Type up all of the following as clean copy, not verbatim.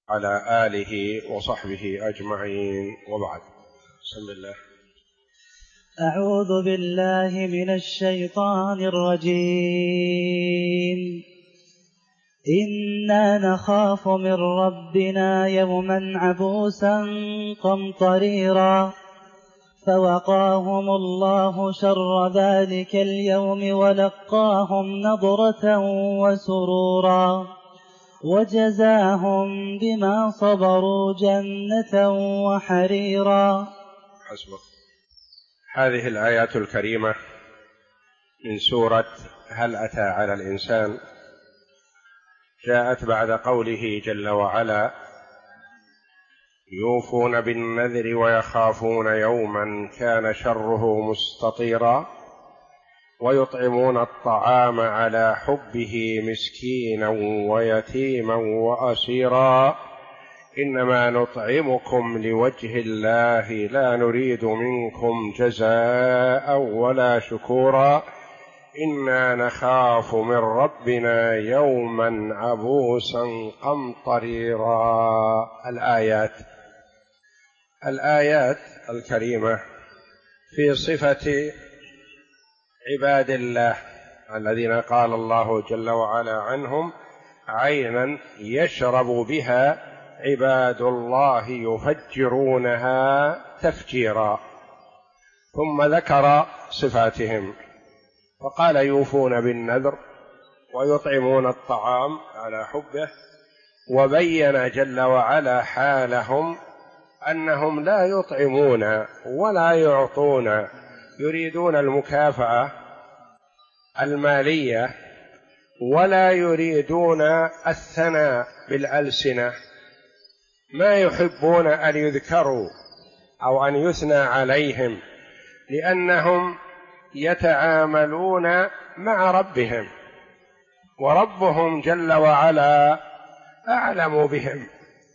على آله وصحبه أجمعين، وبعد. بسم الله. أعوذ بالله من الشيطان الرجيم. إنا نخاف من ربنا يوما عبوسا قمطريرا فوقاهم الله شر ذلك اليوم ولقاهم نضرة وسرورا وجزاهم بما صبروا جنة وحريرا. حسبك. هذه الآيات الكريمة من سورة هل أتى على الإنسان جاءت بعد قوله جل وعلا: يوفون بالنذر ويخافون يوما كان شره مستطيرا ويطعمون الطعام على حبه مسكينا ويتيما وأسيرا إنما نطعمكم لوجه الله لا نريد منكم جزاء ولا شكورا إنا نخاف من ربنا يوما عبوسا قمطريرا. الآيات الكريمة في صفة عباد الله الذين قال الله جل وعلا عنهم: عينا يشرب بها عباد الله يفجرونها تفجيرا. ثم ذكر صفاتهم فقال: يوفون بالنذر ويطعمون الطعام على حبه، وبين جل وعلا حالهم أنهم لا يطعمون ولا يعطون، يريدون المكافأة المالية ولا يريدون الثناء بالألسنة، ما يحبون أن يذكروا أو أن يثنى عليهم، لأنهم يتعاملون مع ربهم وربهم جل وعلا أعلم بهم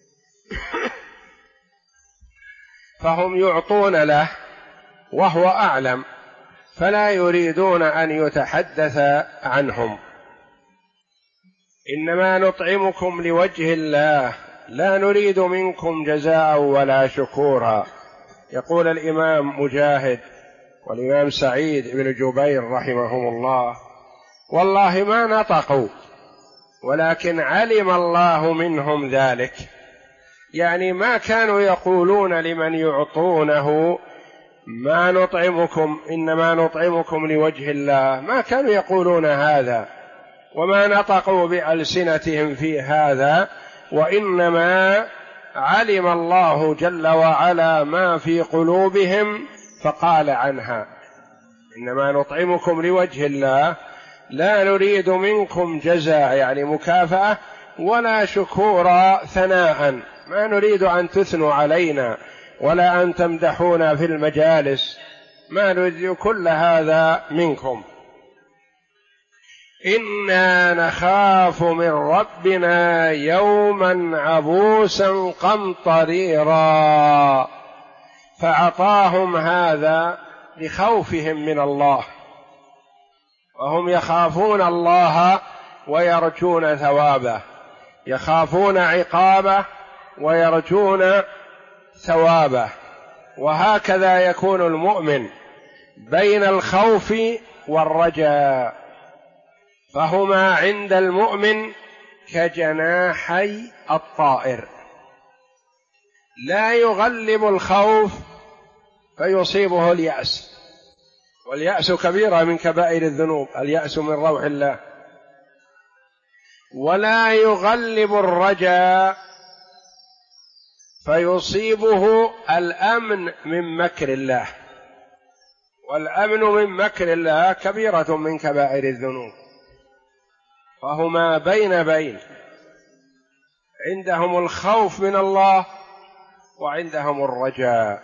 فهم يعطون له وهو أعلم، فلا يريدون أن يتحدث عنهم. إنما نطعمكم لوجه الله لا نريد منكم جزاء ولا شكورا. يقول الإمام مجاهد والإمام سعيد بن جبير رحمهم الله: والله ما نطقوا ولكن علم الله منهم ذلك، يعني ما كانوا يقولون لمن يعطونه ما نطعمكم إنما نطعمكم لوجه الله، ما كانوا يقولون هذا وما نطقوا بألسنتهم في هذا، وإنما علم الله جل وعلا ما في قلوبهم فقال عنها: إنما نطعمكم لوجه الله لا نريد منكم جزاء يعني مكافأة ولا شكورا ثناء، ما نريد أن تثنوا علينا ولا أن تمدحونا في المجالس، ما نريد كل هذا منكم. إنا نخاف من ربنا يوما عبوسا قمطريرا، فأعطاهم هذا لخوفهم من الله، وهم يخافون الله ويرجون ثوابه، يخافون عقابه ويرجون ثوابه. وهكذا يكون المؤمن بين الخوف والرجاء، فهما عند المؤمن كجناحي الطائر، لا يغلب الخوف فيصيبه اليأس، واليأس كبيرة من كبائر الذنوب، اليأس من روح الله، ولا يغلب الرجاء فيصيبه الأمن من مكر الله، والأمن من مكر الله كبيرة من كبائر الذنوب، فهما بين عندهم الخوف من الله وعندهم الرجاء،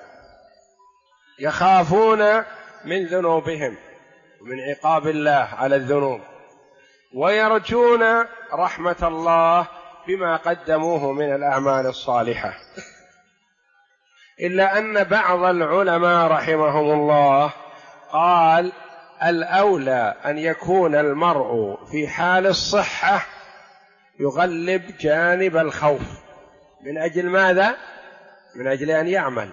يخافون من ذنوبهم ومن عقاب الله على الذنوب، ويرجون رحمة الله بما قدموه من الأعمال الصالحة. إلا أن بعض العلماء رحمهم الله قال: الأولى أن يكون المرء في حال الصحة يغلب جانب الخوف، من أجل ماذا؟ من أجل أن يعمل.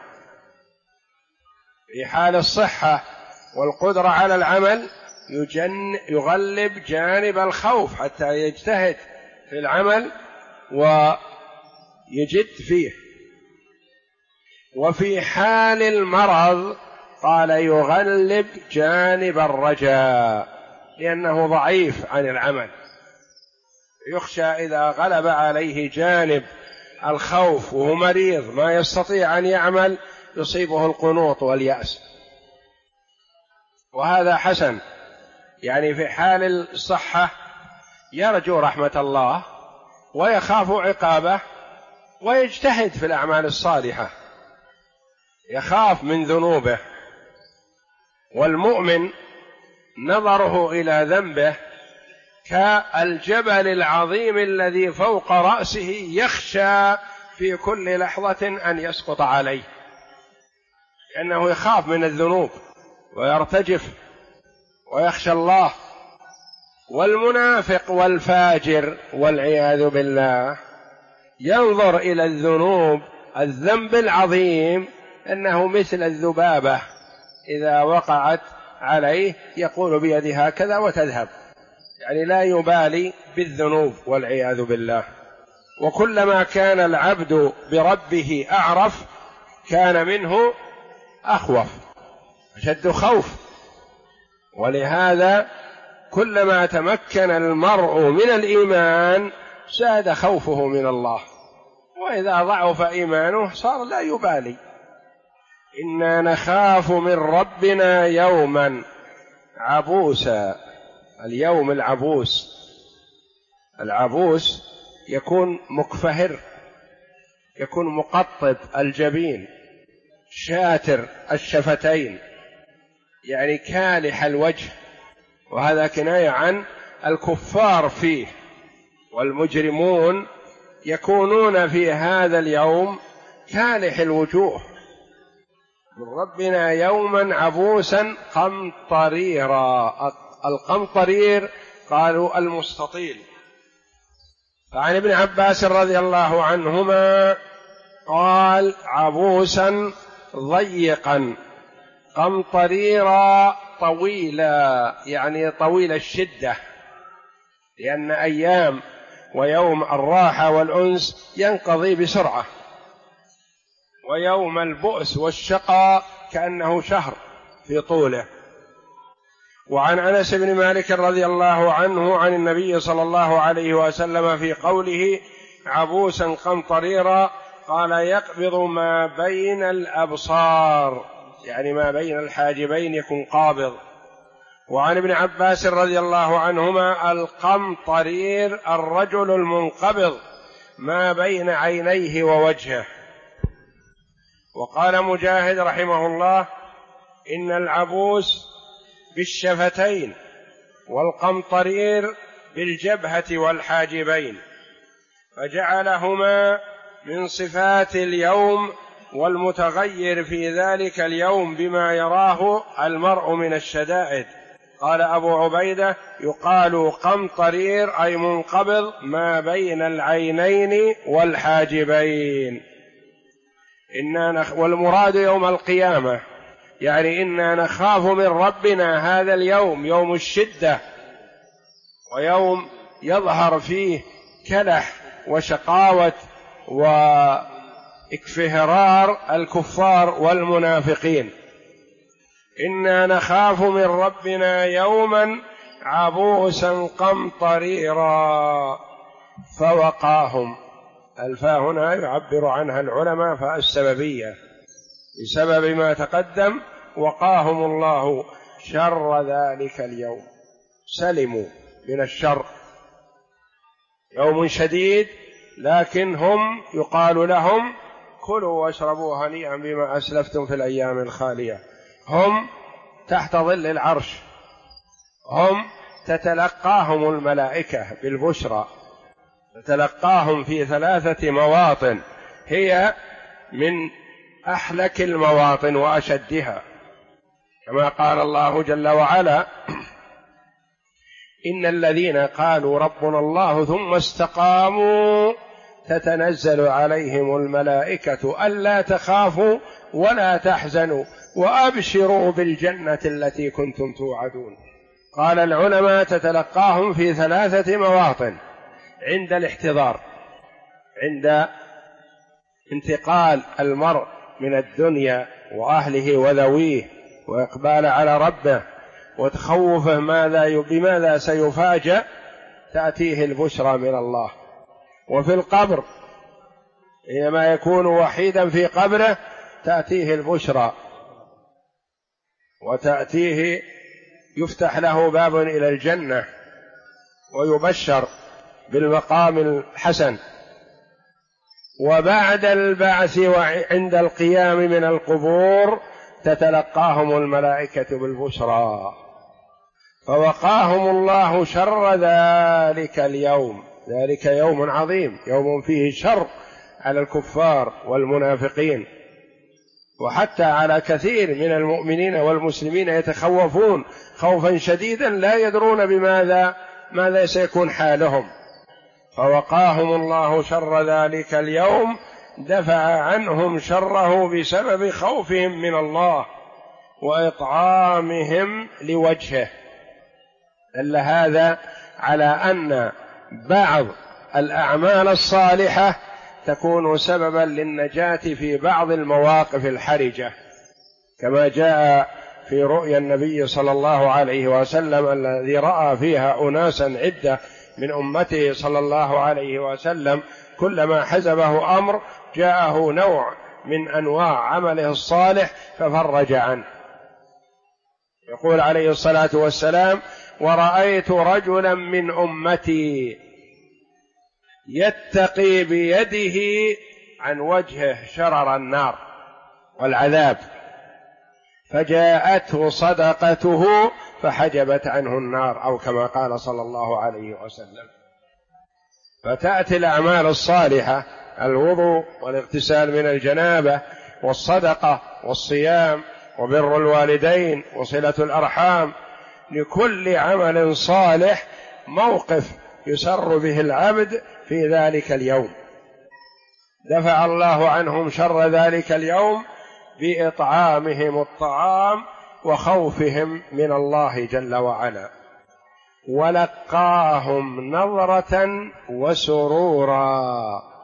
في حال الصحة والقدرة على العمل يغلب جانب الخوف حتى يجتهد في العمل ويجد فيه. وفي حال المرض قال يغلب جانب الرجاء لأنه ضعيف عن العمل، يخشى إذا غلب عليه جانب الخوف وهو مريض ما يستطيع أن يعمل يصيبه القنوط واليأس. وهذا حسن، يعني في حال الصحة يرجو رحمة الله ويخاف عقابه ويجتهد في الأعمال الصالحة، يخاف من ذنوبه. والمؤمن نظره إلى ذنبه كالجبل العظيم الذي فوق رأسه يخشى في كل لحظة أن يسقط عليه، لأنه يخاف من الذنوب ويرتجف ويخشى الله. والمنافق والفاجر والعياذ بالله ينظر إلى الذنب العظيم أنه مثل الذبابة إذا وقعت عليه يقول بيده هكذا وتذهب، يعني لا يبالي بالذنوب والعياذ بالله. وكلما كان العبد بربه أعرف كان منه أخوف، أشد خوف. ولهذا كلما تمكن المرء من الإيمان زاد خوفه من الله، وإذا ضعف إيمانه صار لا يبالي. إنا نخاف من ربنا يوما عبوسا. اليوم العبوس يكون مكفهر، يكون مقطب الجبين، شاتر الشفتين، يعني كالح الوجه، وهذا كناية عن الكفار فيه. والمجرمون يكونون في هذا اليوم كالح الوجوه. من ربنا يوما عبوسا قمطريرا. القمطرير قالوا المستطيل. فعن ابن عباس رضي الله عنهما قال عبوسا ضيقا قمطريرا طويلا، يعني طويل الشدة، لأن أيام ويوم الراحة والأنس ينقضي بسرعة، ويوم البؤس والشقاء كأنه شهر في طوله. وعن أنس بن مالك رضي الله عنه عن النبي صلى الله عليه وسلم في قوله عبوسا قمطريرا قال يقبض ما بين الأبصار، يعني ما بين الحاجبين يكون قابض. وعن ابن عباس رضي الله عنهما القمطرير الرجل المنقبض ما بين عينيه ووجهه. وقال مجاهد رحمه الله إن العبوس بالشفتين والقمطرير بالجبهة والحاجبين، فجعلهما من صفات اليوم والمتغير في ذلك اليوم بما يراه المرء من الشدائد. قال أبو عبيدة يقال قمطرير أي منقبض ما بين العينين والحاجبين. والمراد يوم القيامة، يعني إنا نخاف من ربنا هذا اليوم، يوم الشدة، ويوم يظهر فيه كلح وشقاوة واكفهرار الكفار والمنافقين. إنا نخاف من ربنا يوما عبوسا قمطريرا فوقاهم. الفاء هنا يعبر عنها العلماء فاء السببية، بسبب ما تقدم وقاهم الله شر ذلك اليوم، سلموا من الشر. يوم شديد لكن هم يقال لهم كلوا واشربوا هنيئا بما أسلفتم في الأيام الخالية. هم تحت ظل العرش، هم تتلقاهم الملائكة بالبشرى، تتلقاهم في 3 مواطن هي من أحلك المواطن وأشدها، كما قال الله جل وعلا إن الذين قالوا ربنا الله ثم استقاموا تتنزل عليهم الملائكة ألا تخافوا ولا تحزنوا وأبشروا بالجنة التي كنتم توعدون. قال العلماء تتلقاهم في 3 مواطن: عند الاحتضار، عند انتقال المرء من الدنيا وأهله وذويه وإقبال على ربه وتخوفه بماذا سيفاجأ، تأتيه البشرى من الله. وفي القبر حينما يكون وحيدا في قبره تأتيه البشرى، وتأتيه يفتح له باب إلى الجنة ويبشر بالمقام الحسن. وبعد البعث وعند القيام من القبور تتلقاهم الملائكة بالبشرى. فوقاهم الله شر ذلك اليوم. ذلك يوم عظيم، يوم فيه شر على الكفار والمنافقين، وحتى على كثير من المؤمنين والمسلمين يتخوفون خوفا شديدا لا يدرون ماذا سيكون حالهم. فوقاهم الله شر ذلك اليوم، دفع عنهم شره بسبب خوفهم من الله وإطعامهم لوجهه. دل هذا على أن بعض الأعمال الصالحة تكون سببا للنجاة في بعض المواقف الحرجة، كما جاء في رؤيا النبي صلى الله عليه وسلم الذي رأى فيها أناسا عدة من أمته صلى الله عليه وسلم كلما حزبه أمر جاءه نوع من أنواع عمله الصالح ففرج عنه. يقول عليه الصلاة والسلام: ورأيت رجلا من أمتي يتقي بيده عن وجهه شرر النار والعذاب، فجاءته صدقته فحجبت عنه النار، أو كما قال صلى الله عليه وسلم. فتأتي الأعمال الصالحة: الوضوء والاغتسال من الجنابة والصدقة والصيام وبر الوالدين وصلة الأرحام. لكل عمل صالح موقف يسر به العبد في ذلك اليوم. دفع الله عنهم شر ذلك اليوم بإطعامهم الطعام وخوفهم من الله جل وعلا. ولقاهم نظرة وسرورا،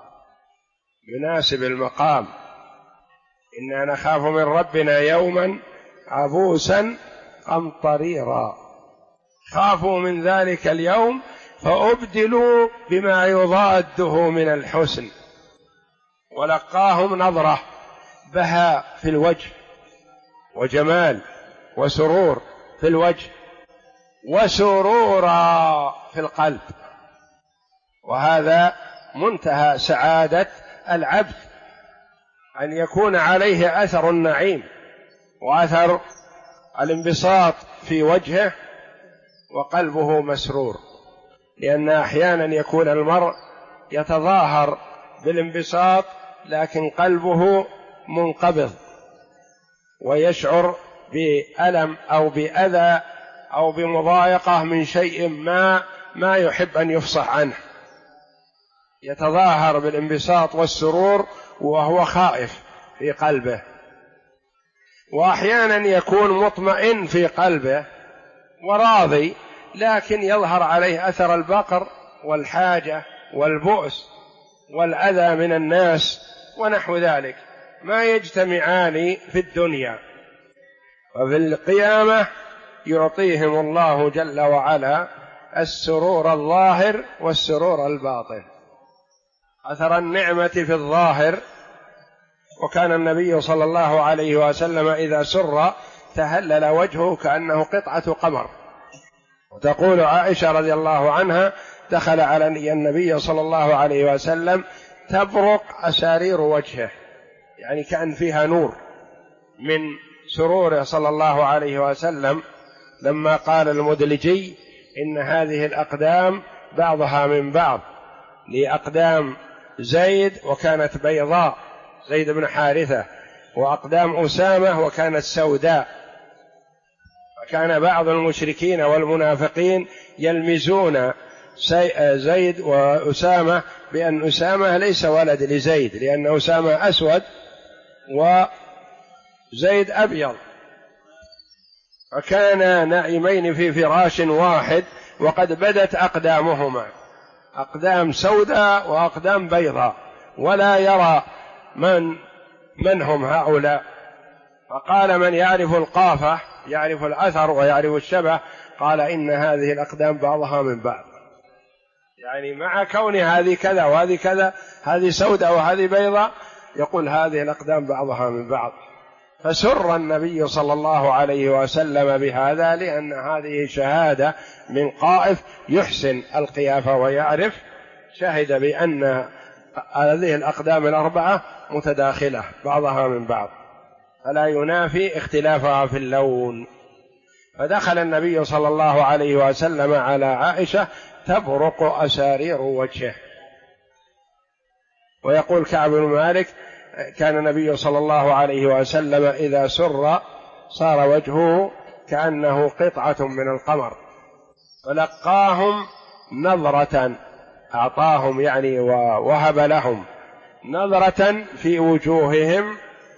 يناسب المقام: إنا نخاف من ربنا يوما عبوسا قمطريرا. خافوا من ذلك اليوم فأبدلوا بما يضاده من الحسن. ولقاهم نظرة، بهاء في الوجه وجمال وسرور في الوجه وسرورا في القلب. وهذا منتهى سعادة العبد، أن يكون عليه أثر النعيم وأثر الانبساط في وجهه وقلبه مسرور. لأن أحيانا يكون المرء يتظاهر بالانبساط لكن قلبه منقبض ويشعر بألم أو بأذى أو بمضايقة من شيء ما يحب أن يفصح عنه. يتظاهر بالانبساط والسرور وهو خائف في قلبه. وأحيانا يكون مطمئن في قلبه وراضي لكن يظهر عليه أثر البقر والحاجة والبؤس والأذى من الناس ونحو ذلك، ما يجتمعان في الدنيا. وفي القيامة يعطيهم الله جل وعلا السرور الظاهر والسرور الباطن. أثر النعمة في الظاهر، وكان النبي صلى الله عليه وسلم إذا سر تهلل وجهه كأنه قطعة قمر. وتقول عائشة رضي الله عنها: دخل على النبي صلى الله عليه وسلم تبرق أسارير وجهه، يعني كأن فيها نور من سروره صلى الله عليه وسلم، لما قال المدلجي: إن هذه الأقدام بعضها من بعض، لأقدام زيد وكانت بيضاء زيد بن حارثة، وأقدام أسامة وكانت سوداء. فكان بعض المشركين والمنافقين يلمزون زيد وأسامة بأن أسامة ليس ولد لزيد، لأن أسامة أسود وزيد أبيض، فكانا نائمين في فراش واحد وقد بدت أقدامهما، أقدام سوداء وأقدام بيضاء، ولا يرى من هم هؤلاء. فقال من يعرف القافة يعرف الأثر ويعرف الشبه، قال إن هذه الأقدام بعضها من بعض، يعني مع كون هذه كذا وهذه كذا، هذه سوداء وهذه بيضاء، يقول هذه الأقدام بعضها من بعض. فسر النبي صلى الله عليه وسلم بهذا، لأن هذه شهادة من قائف يحسن القيافة ويعرف، شهد بأن هذه الأقدام الأربعة متداخلة بعضها من بعض، فلا ينافي اختلافها في اللون. فدخل النبي صلى الله عليه وسلم على عائشة تبرق أسارير وجهه. ويقول كعب بن مالك كان النبي صلى الله عليه وسلم إذا سر صار وجهه كأنه قطعة من القمر، فلقاهم نظرة، أعطاهم يعني ووهب لهم نظرة في وجوههم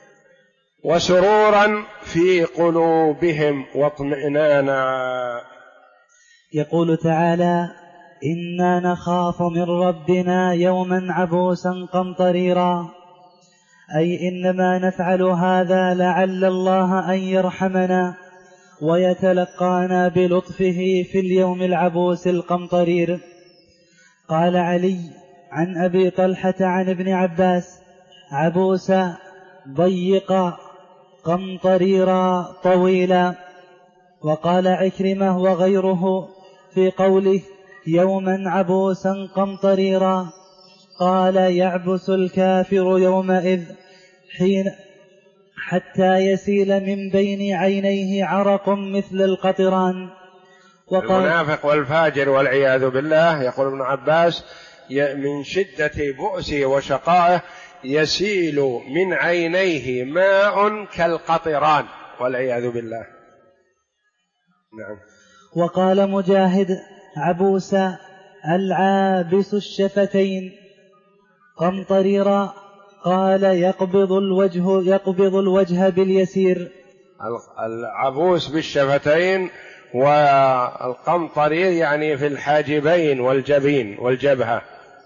وسرورا في قلوبهم واطمئنانا. يقول تعالى: إنا نخاف من ربنا يوما عبوسا قمطريرا، أي إنما نفعل هذا لعل الله أن يرحمنا ويتلقانا بلطفه في اليوم العبوس القمطرير. قال علي عن أبي طلحة عن ابن عباس: عبوسا ضيقا قمطريرا طويلا. وقال عكرمة وغيره في قوله يوما عبوسا قمطريرا، قال: يعبس الكافر يومئذ حين حتى يسيل من بين عينيه عرق مثل القطران. المنافق والفاجر والعياذ بالله، يقول ابن عباس: من شدة بؤسه وشقائه يسيل من عينيه ماء كالقطران والعياذ بالله. نعم. وقال مجاهد: عبوسا العابس الشفتين قمطريرا، قال: يقبض الوجه باليسير. العبوس بالشفتين، والقمطرير يعني في الحاجبين والجبين والجبهة.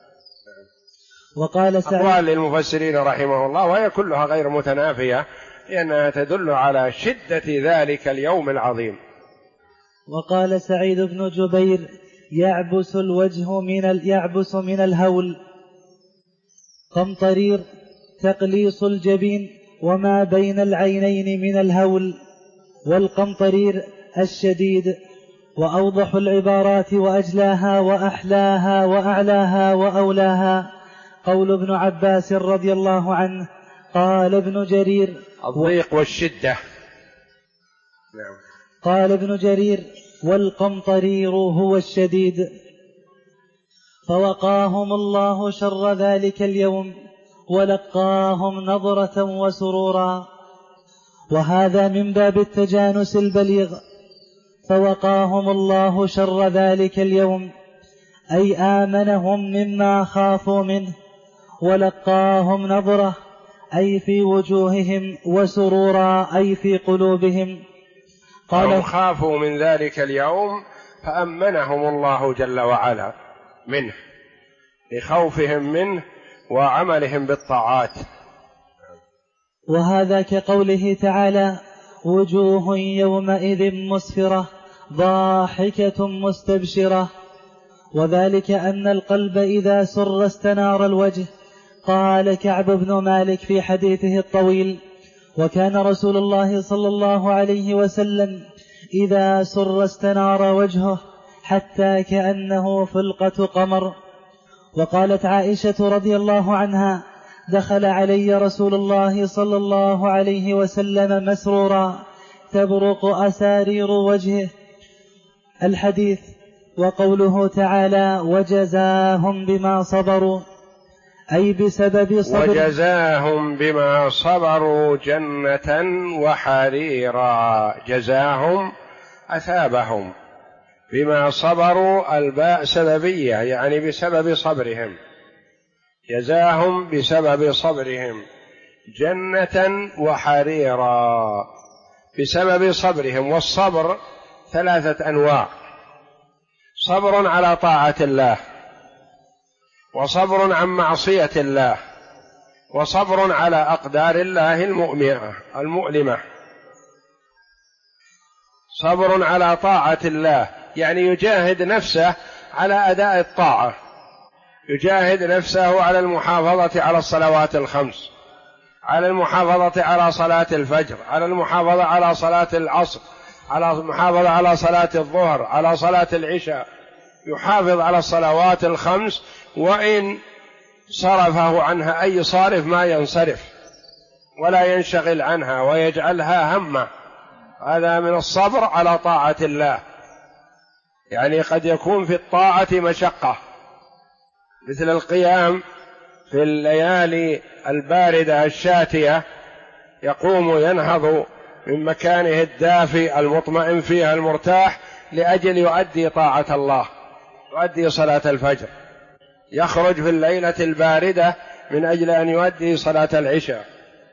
وقال سعيد: أقوال للمفسرين رحمه الله، وهي كلها غير متنافية، لأنها تدل على شدة ذلك اليوم العظيم. وقال سعيد بن جبير: يعبس الوجه يعبس من الهول. قمطرير تقليص الجبين وما بين العينين من الهول، والقمطرير الشديد. وأوضح العبارات وأجلاها وأحلاها وأعلاها وأولاها قول ابن عباس رضي الله عنه: قال ابن جرير: الضيق والشدة. نعم. قال ابن جرير: والقمطرير هو الشديد. فوقاهم الله شر ذلك اليوم ولقاهم نظرة وسرورا، وهذا من باب التجانس البليغ. فوقاهم الله شر ذلك اليوم، أي آمنهم مما خافوا منه، ولقاهم نظرة أي في وجوههم، وسرورا أي في قلوبهم. قالوا خافوا من ذلك اليوم فأمنهم الله جل وعلا منه لخوفهم منه وعملهم بالطاعات. وهذا كقوله تعالى: وجوه يومئذ مسفرة ضاحكة مستبشرة. وذلك أن القلب إذا سر استنار الوجه. قال كعب بن مالك في حديثه الطويل: وكان رسول الله صلى الله عليه وسلم إذا سر استنار وجهه حتى كأنه فلقة قمر. وقالت عائشة رضي الله عنها: دخل علي رسول الله صلى الله عليه وسلم مسرورا تبرق أسارير وجهه. الحديث. وقوله تعالى: وجزاهم بما صبروا، أي بسبب صبر. وجزاهم بما صبروا جنة وحريرا، جزاهم أثابهم بما صبروا، الباء سببية يعني بسبب صبرهم، جزاهم بسبب صبرهم جنة وحريرا، بسبب صبرهم. والصبر 3 أنواع: صبر على طاعة الله، وصبر عن معصية الله، وصبر على أقدار الله المؤلمة. صبر على طاعة الله يعني يجاهد نفسه على أداء الطاعة، يجاهد نفسه على المحافظة على الصلوات الخمس، على المحافظة على صلاة الفجر، على المحافظة على صلاة العصر، على المحافظة على صلاة الظهر، على صلاة العشاء، يحافظ على الصلوات الخمس، وإن صرفه عنها أي صارف ما ينصرف ولا ينشغل عنها ويجعلها همه. هذا من الصبر على طاعة الله. يعني قد يكون في الطاعة مشقة، مثل القيام في الليالي الباردة الشاتية، يقوم ينهض من مكانه الدافئ المطمئن فيها المرتاح لأجل يؤدي طاعة الله، يؤدي صلاة الفجر، يخرج في الليلة الباردة من أجل أن يؤدي صلاة العشاء،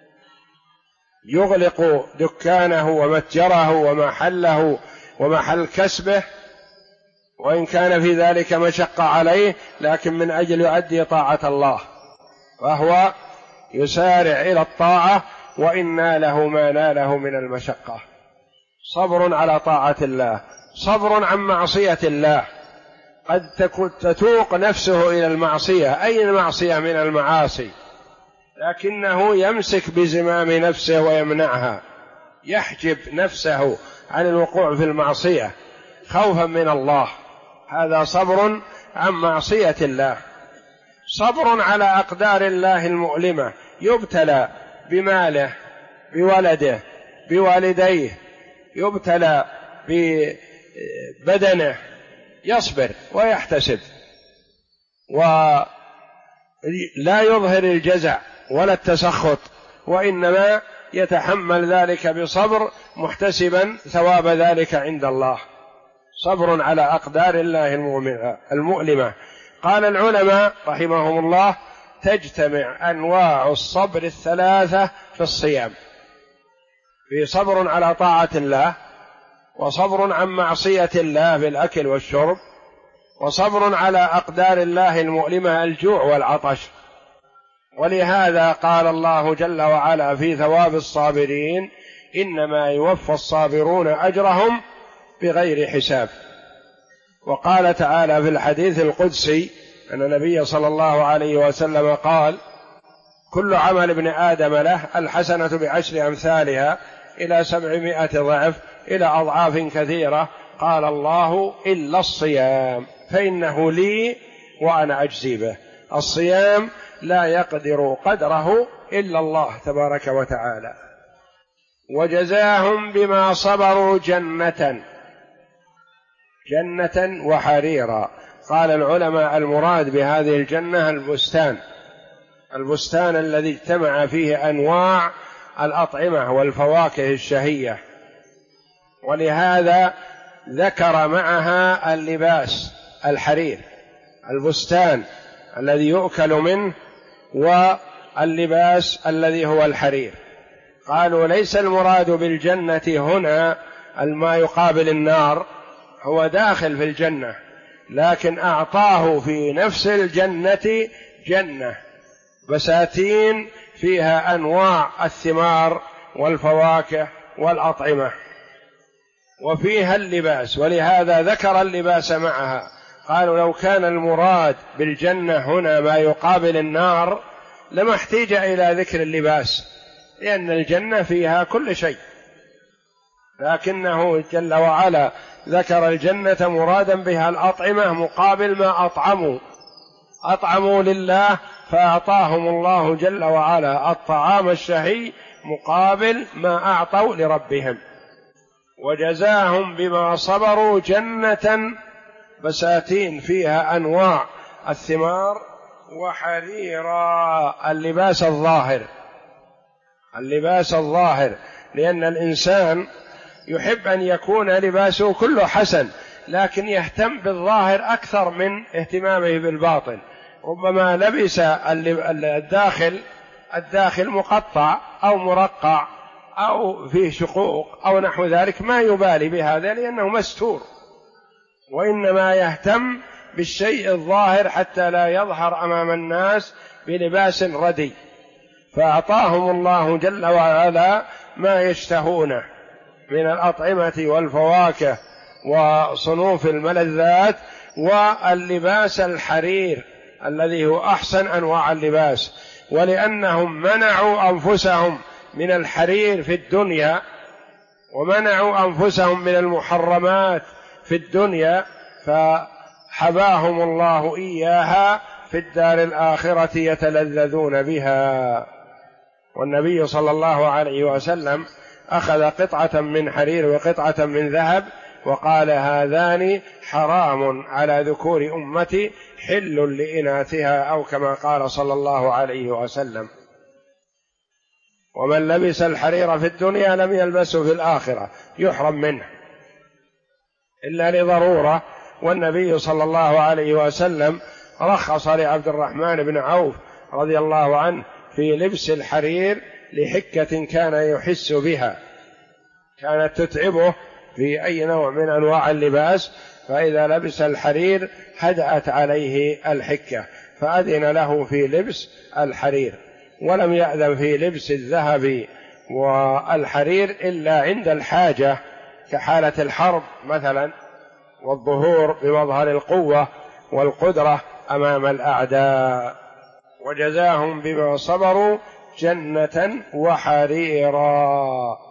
يغلق دكانه ومتجره ومحله ومحل كسبه، وإن كان في ذلك مشقة عليه لكن من أجل يؤدي طاعة الله، فهو يسارع إلى الطاعة وإن ناله ما ناله من المشقة. صبر على طاعة الله. صبر عن معصية الله، قد تتوق نفسه إلى المعصية، أي المعصية من المعاصي، لكنه يمسك بزمام نفسه ويمنعها، يحجب نفسه عن الوقوع في المعصية خوفا من الله. هذا صبر عن معصية الله. صبر على أقدار الله المؤلمة، يبتلى بماله، بولده، بوالديه، يبتلى ببدنه، يصبر ويحتسب ولا يظهر الجزع ولا التسخط، وإنما يتحمل ذلك بصبر محتسبا ثواب ذلك عند الله. صبر على أقدار الله المؤلمة. قال العلماء رحمهم الله: تجتمع أنواع الصبر 3 في الصيام، في صبر على طاعة الله، وصبر عن معصية الله بالأكل والشرب، وصبر على أقدار الله المؤلمة الجوع والعطش. ولهذا قال الله جل وعلا في ثواب الصابرين: إنما يوفى الصابرون أجرهم بغير حساب. وقال تعالى في الحديث القدسي أن النبي صلى الله عليه وسلم قال: كل عمل ابن آدم له الحسنة ب10 أمثالها إلى 700 ضعف إلى أضعاف كثيرة. قال الله: إلا الصيام فإنه لي وأنا أجزي به. الصيام لا يقدر قدره إلا الله تبارك وتعالى. وجزاهم بما صبروا جنة وحريرا. قال العلماء: المراد بهذه الجنة البستان الذي اجتمع فيه أنواع الأطعمة والفواكه الشهية، ولهذا ذكر معها اللباس الحرير، البستان الذي يؤكل منه واللباس الذي هو الحرير. قالوا: ليس المراد بالجنة هنا ما يقابل النار، هو داخل في الجنة، لكن أعطاه في نفس الجنة جنة بساتين فيها أنواع الثمار والفواكه والأطعمة، وفيها اللباس، ولهذا ذكر اللباس معها. قالوا: لو كان المراد بالجنة هنا ما يقابل النار لما احتاج إلى ذكر اللباس، لأن الجنة فيها كل شيء، لكنه جل وعلا ذكر الجنة مرادا بها الأطعمة مقابل ما أطعموا لله، فأعطاهم الله جل وعلا الطعام الشهي مقابل ما أعطوا لربهم. وجزاهم بما صبروا جنة بساتين فيها أنواع الثمار وحريرا، اللباس الظاهر، لأن الإنسان يحب أن يكون لباسه كله حسن، لكن يهتم بالظاهر أكثر من اهتمامه بالباطن. ربما لبس الداخل مقطع أو مرقع أو فيه شقوق أو نحو ذلك، ما يبالي بهذا لأنه مستور، وإنما يهتم بالشيء الظاهر حتى لا يظهر أمام الناس بلباس ردي. فأعطاهم الله جل وعلا ما يشتهونه من الأطعمة والفواكه وصنوف الملذات، واللباس الحرير الذي هو أحسن أنواع اللباس. ولأنهم منعوا أنفسهم من الحرير في الدنيا ومنعوا أنفسهم من المحرمات في الدنيا، فحباهم الله إياها في الدار الآخرة يتلذذون بها. والنبي صلى الله عليه وسلم أخذ قطعة من حرير وقطعة من ذهب وقال: هذان حرام على ذكور أمتي حل لإناثها، أو كما قال صلى الله عليه وسلم. ومن لبس الحرير في الدنيا لم يلبسه في الآخرة، يحرم منه إلا لضرورة. والنبي صلى الله عليه وسلم رخص لعبد الرحمن بن عوف رضي الله عنه في لبس الحرير لحكة كان يحس بها، كانت تتعبه في أي نوع من أنواع اللباس، فإذا لبس الحرير هدأت عليه الحكة، فأذن له في لبس الحرير، ولم يأذن في لبس الذهب والحرير إلا عند الحاجة كحالة الحرب مثلا، والظهور بمظهر القوة والقدرة أمام الأعداء. وجزاهم بما صبروا جنة وحريرا.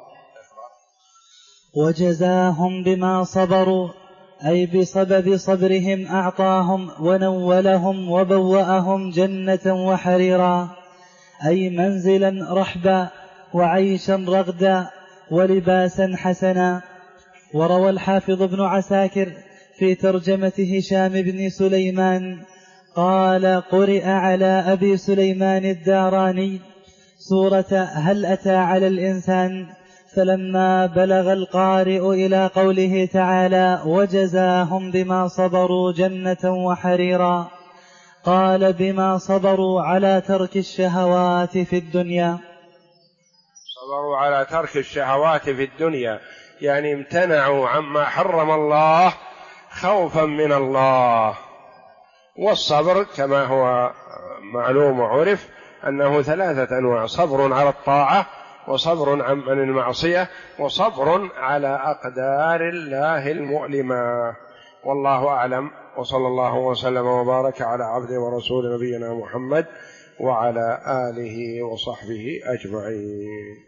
وجزاهم بما صبروا أي بسبب صبرهم أعطاهم ونولهم وبوأهم جنة وحريرا، أي منزلا رحبا وعيشا رغدا ولباسا حسنا. وروى الحافظ ابن عساكر في ترجمة هشام بن سليمان قال: قرئ على أبي سليمان الداراني سورة هل أتى على الإنسان، فلما بلغ القارئ إلى قوله تعالى: وجزاهم بما صبروا جنة وحريرا، قال: بما صبروا على ترك الشهوات في الدنيا. صبروا على ترك الشهوات في الدنيا، يعني امتنعوا عما حرم الله خوفا من الله. والصبر كما هو معلوم وعرف أنه 3 أنواع: صبر على الطاعة، وصبر عن المعصية، وصبر على أقدار الله المؤلمة. والله أعلم، وصلى الله وسلم وبارك على عبده ورسول نبينا محمد وعلى آله وصحبه أجمعين.